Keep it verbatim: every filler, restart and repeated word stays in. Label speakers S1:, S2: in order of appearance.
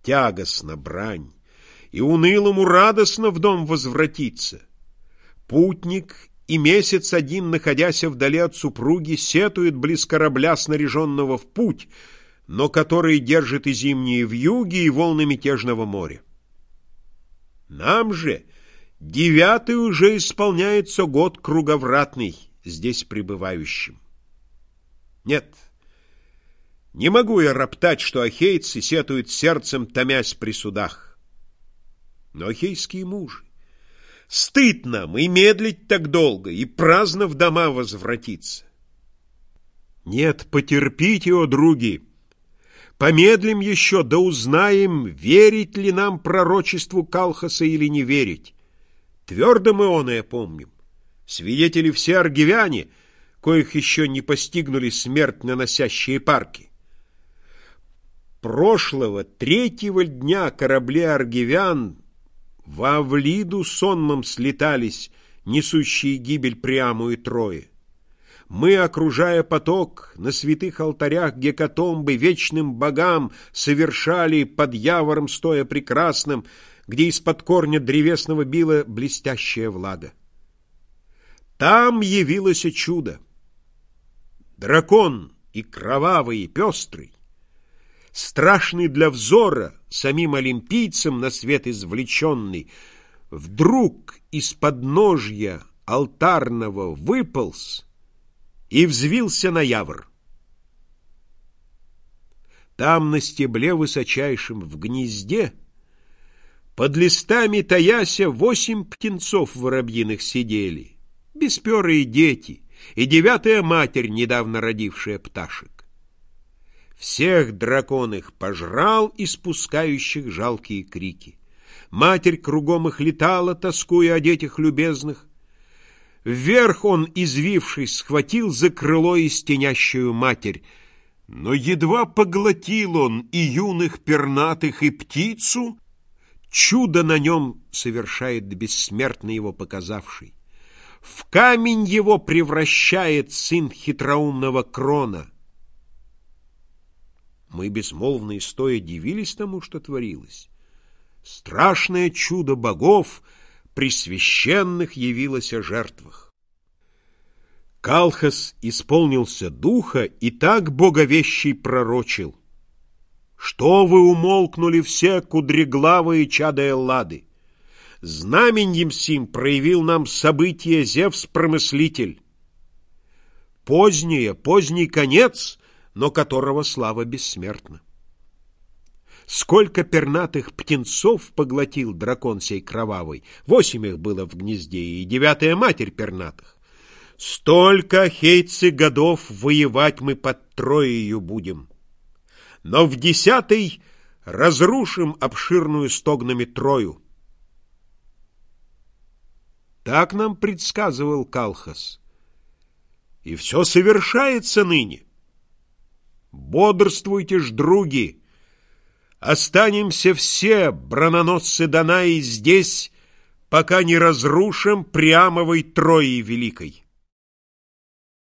S1: Тягостна брань, и унылому радостно в дом возвратиться. Путник и месяц один, находяся вдали от супруги, сетует близ корабля, снаряженного в путь, но который держит и зимние вьюги, и волны мятежного моря. Нам же девятый уже исполняется год круговратный здесь пребывающим. Нет, не могу я роптать, что ахейцы сетуют сердцем, томясь при судах. Но ахейские мужи, стыд нам и медлить так долго, и праздно в дома возвратиться. Нет, потерпите, о други, помедлим еще, да узнаем, верить ли нам пророчеству Калхаса или не верить. Твердо мы оное помним. Свидетели все аргивяне, коих еще не постигнули смерть наносящие парки. Прошлого третьего дня корабли аргивян во Авлиду сонмом слетались, несущие гибель Приаму и Трое. Мы, окружая поток, на святых алтарях гекатомбы вечным богам совершали под явором стоя прекрасным, где из-под корня древесного била блестящая влага. Там явилось чудо. Дракон и кровавый, и пестрый, страшный для взора, самим олимпийцам на свет извлеченный, вдруг из подножья алтарного выполз и взвился на явор. Там на стебле высочайшем в гнезде, под листами таяся, восемь птенцов воробьиных сидели, бесперые дети, и девятая матерь, недавно родившая пташек. Всех дракон их пожрал, испускающих жалкие крики. Матерь кругом их летала, тоскуя о детях любезных. Вверх он, извившись, схватил за крыло истенящую матерь, но едва поглотил он и юных пернатых, и птицу, чудо на нем совершает бессмертно его показавший. В камень его превращает сын хитроумного Крона. Мы безмолвно и стоя дивились тому, что творилось. Страшное чудо богов при священных явилось о жертвах. Калхас исполнился духа и так боговещий пророчил: «Что вы умолкнули все, кудреглавые чада Эллады? Знаменьем сим проявил нам событие Зевс-промыслитель. Позднее, поздний конец, но которого слава бессмертна. Сколько пернатых птенцов поглотил дракон сей кровавый, восемь их было в гнезде, и девятая матерь пернатых. Столько, ахейцы, годов воевать мы под Троею будем. Но в десятый разрушим обширную стогнами Трою». Так нам предсказывал Калхас. И все совершается ныне. Бодрствуйте ж, други! Останемся все, брононосцы Данаи, здесь, пока не разрушим Приамовой Трои великой.